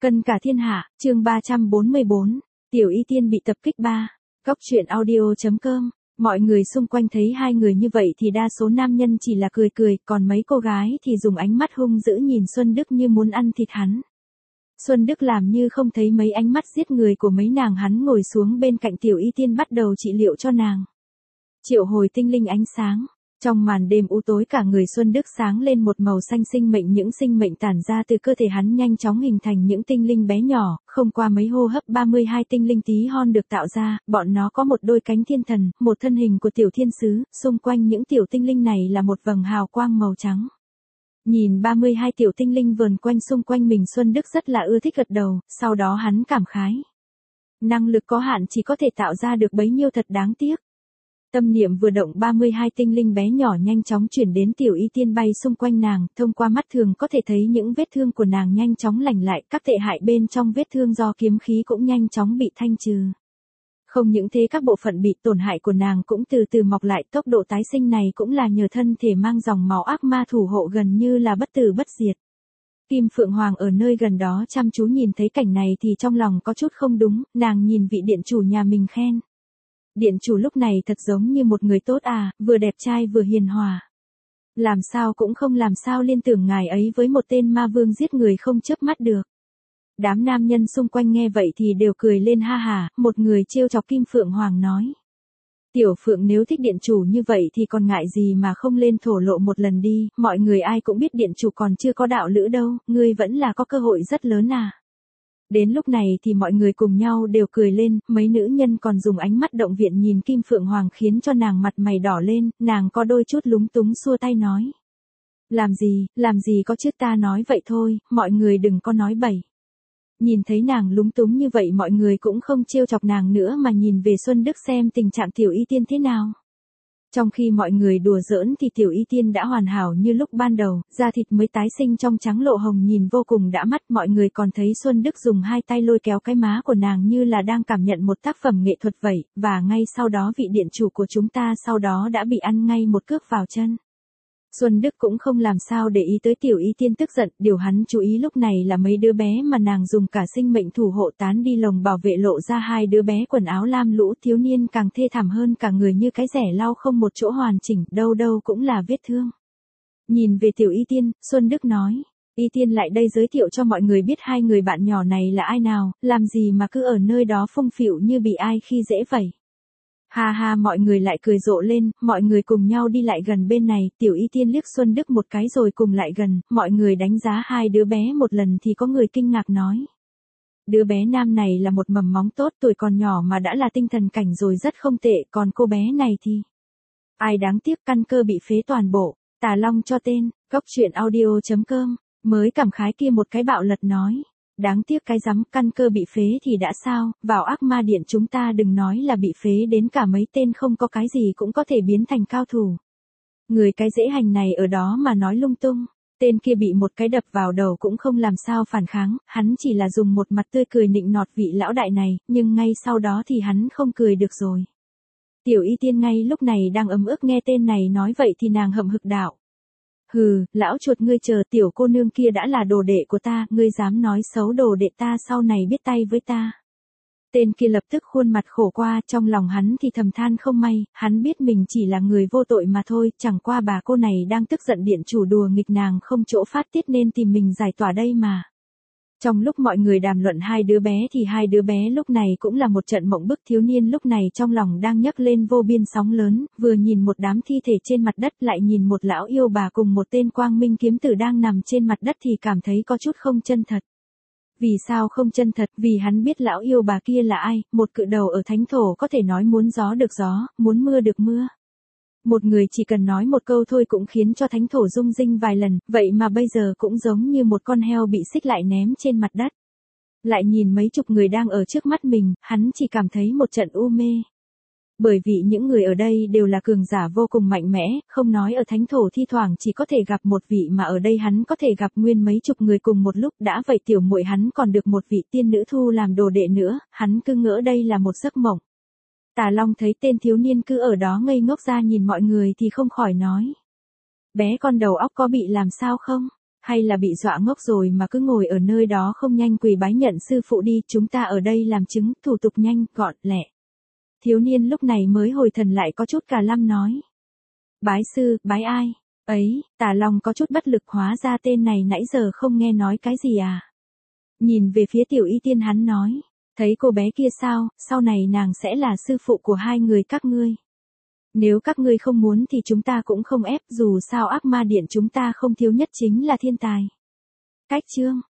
Cân cả thiên hạ, chương 344, Tiểu Y Tiên bị tập kích 3. Góc truyện audio.com. Mọi người xung quanh thấy hai người như vậy thì đa số nam nhân chỉ là cười cười, còn mấy cô gái thì dùng ánh mắt hung dữ nhìn Xuân Đức như muốn ăn thịt hắn. Xuân Đức làm như không thấy mấy ánh mắt giết người của mấy nàng, hắn ngồi xuống bên cạnh Tiểu Y Tiên bắt đầu trị liệu cho nàng. Triệu hồi tinh linh ánh sáng. Trong màn đêm u tối cả người Xuân Đức sáng lên một màu xanh sinh mệnh, những sinh mệnh tản ra từ cơ thể hắn nhanh chóng hình thành những tinh linh bé nhỏ, không qua mấy hô hấp 32 tinh linh tí hon được tạo ra, bọn nó có một đôi cánh thiên thần, một thân hình của tiểu thiên sứ, xung quanh những tiểu tinh linh này là một vầng hào quang màu trắng. Nhìn 32 tiểu tinh linh vờn quanh xung quanh mình, Xuân Đức rất là ưa thích, gật đầu, sau đó hắn cảm khái. Năng lực có hạn, chỉ có thể tạo ra được bấy nhiêu, thật đáng tiếc. Tâm niệm vừa động, 32 tinh linh bé nhỏ nhanh chóng chuyển đến Tiểu Y Tiên bay xung quanh nàng, thông qua mắt thường có thể thấy những vết thương của nàng nhanh chóng lành lại, các tệ hại bên trong vết thương do kiếm khí cũng nhanh chóng bị thanh trừ. Không những thế, các bộ phận bị tổn hại của nàng cũng từ từ mọc lại, tốc độ tái sinh này cũng là nhờ thân thể mang dòng máu ác ma thủ hộ gần như là bất tử bất diệt. Kim Phượng Hoàng ở nơi gần đó chăm chú nhìn thấy cảnh này thì trong lòng có chút không đúng, nàng nhìn vị điện chủ nhà mình khen. Điện chủ lúc này thật giống như một người tốt à, vừa đẹp trai vừa hiền hòa. Làm sao cũng không làm sao liên tưởng ngài ấy với một tên ma vương giết người không chớp mắt được. Đám nam nhân xung quanh nghe vậy thì đều cười lên ha hả, một người trêu chọc Kim Phượng Hoàng nói. Tiểu Phượng, nếu thích điện chủ như vậy thì còn ngại gì mà không lên thổ lộ một lần đi, mọi người ai cũng biết điện chủ còn chưa có đạo lữ đâu, ngươi vẫn là có cơ hội rất lớn à. Đến lúc này thì mọi người cùng nhau đều cười lên, mấy nữ nhân còn dùng ánh mắt động viện nhìn Kim Phượng Hoàng khiến cho nàng mặt mày đỏ lên, nàng có đôi chút lúng túng xua tay nói. Làm gì có chứ, ta nói vậy thôi, mọi người đừng có nói bậy. Nhìn thấy nàng lúng túng như vậy, mọi người cũng không trêu chọc nàng nữa mà nhìn về Xuân Đức xem tình trạng Tiểu Y Tiên thế nào. Trong khi mọi người đùa giỡn thì Tiểu Y Tiên đã hoàn hảo như lúc ban đầu, da thịt mới tái sinh trong trắng lộ hồng, nhìn vô cùng đã mắt. Mọi người còn thấy Xuân Đức dùng hai tay lôi kéo cái má của nàng như là đang cảm nhận một tác phẩm nghệ thuật vậy, và ngay sau đó vị điện chủ của chúng ta sau đó đã bị ăn ngay một cước vào chân. Xuân Đức cũng không làm sao để ý tới Tiểu Y Tiên tức giận, điều hắn chú ý lúc này là mấy đứa bé mà nàng dùng cả sinh mệnh thủ hộ tán đi lồng bảo vệ, lộ ra hai đứa bé quần áo lam lũ, thiếu niên càng thê thảm hơn, cả người như cái rẻ lau không một chỗ hoàn chỉnh, đâu đâu cũng là vết thương. Nhìn về Tiểu Y Tiên, Xuân Đức nói, Y Tiên lại đây giới thiệu cho mọi người biết hai người bạn nhỏ này là ai nào, làm gì mà cứ ở nơi đó phông phịu như bị ai khi dễ vậy. Ha ha, mọi người lại cười rộ lên, mọi người cùng nhau đi lại gần bên này, Tiểu Y Tiên liếc Xuân Đức một cái rồi cùng lại gần, mọi người đánh giá hai đứa bé một lần thì có người kinh ngạc nói. Đứa bé nam này là một mầm móng tốt, tuổi còn nhỏ mà đã là tinh thần cảnh rồi, rất không tệ, còn cô bé này thì... Ai đáng tiếc, căn cơ bị phế toàn bộ, Tà Long cho tên, góc truyện audio.com, mới cảm khái kia một cái bạo lật nói. Đáng tiếc cái rắm, căn cơ bị phế thì đã sao, vào ác ma điện chúng ta đừng nói là bị phế, đến cả mấy tên không có cái gì cũng có thể biến thành cao thủ. Người cái dễ hành này ở đó mà nói lung tung, tên kia bị một cái đập vào đầu cũng không làm sao phản kháng, hắn chỉ là dùng một mặt tươi cười nịnh nọt vị lão đại này, nhưng ngay sau đó thì hắn không cười được rồi. Tiểu Y Tiên ngay lúc này đang ấm ức nghe tên này nói vậy thì nàng hậm hực đạo. Hừ, lão chuột ngươi chờ, tiểu cô nương kia đã là đồ đệ của ta, ngươi dám nói xấu đồ đệ ta, sau này biết tay với ta. Tên kia lập tức khuôn mặt khổ qua, trong lòng hắn thì thầm than không may, hắn biết mình chỉ là người vô tội mà thôi, chẳng qua bà cô này đang tức giận điện chủ đùa nghịch nàng không chỗ phát tiết nên tìm mình giải tỏa đây mà. Trong lúc mọi người đàm luận hai đứa bé thì hai đứa bé lúc này cũng là một trận mộng bức, thiếu niên lúc này trong lòng đang nhấc lên vô biên sóng lớn, vừa nhìn một đám thi thể trên mặt đất lại nhìn một lão yêu bà cùng một tên quang minh kiếm tử đang nằm trên mặt đất thì cảm thấy có chút không chân thật. Vì sao không chân thật? Vì hắn biết lão yêu bà kia là ai, một cự đầu ở thánh thổ có thể nói muốn gió được gió, muốn mưa được mưa. Một người chỉ cần nói một câu thôi cũng khiến cho thánh thổ rung rinh vài lần, vậy mà bây giờ cũng giống như một con heo bị xích lại ném trên mặt đất. Lại nhìn mấy chục người đang ở trước mắt mình, hắn chỉ cảm thấy một trận u mê. Bởi vì những người ở đây đều là cường giả vô cùng mạnh mẽ, không nói ở thánh thổ thi thoảng chỉ có thể gặp một vị mà ở đây hắn có thể gặp nguyên mấy chục người cùng một lúc, đã vậy tiểu muội hắn còn được một vị tiên nữ thu làm đồ đệ nữa, hắn cứ ngỡ đây là một giấc mộng. Tà Long thấy tên thiếu niên cứ ở đó ngây ngốc ra nhìn mọi người thì không khỏi nói. Bé con đầu óc có bị làm sao không? Hay là bị dọa ngốc rồi mà cứ ngồi ở nơi đó không nhanh quỳ bái nhận sư phụ đi, chúng ta ở đây làm chứng, thủ tục nhanh, gọn, lẹ. Thiếu niên lúc này mới hồi thần lại có chút cả lăm nói. Bái sư, bái ai? Ấy, Tả Long có chút bất lực, hóa ra tên này nãy giờ không nghe nói cái gì à? Nhìn về phía Tiểu Y Tiên hắn nói, thấy cô bé kia sao, sau này nàng sẽ là sư phụ của hai người các ngươi. Nếu các ngươi không muốn thì chúng ta cũng không ép, dù sao ác ma điện chúng ta không thiếu nhất chính là thiên tài. Cách chương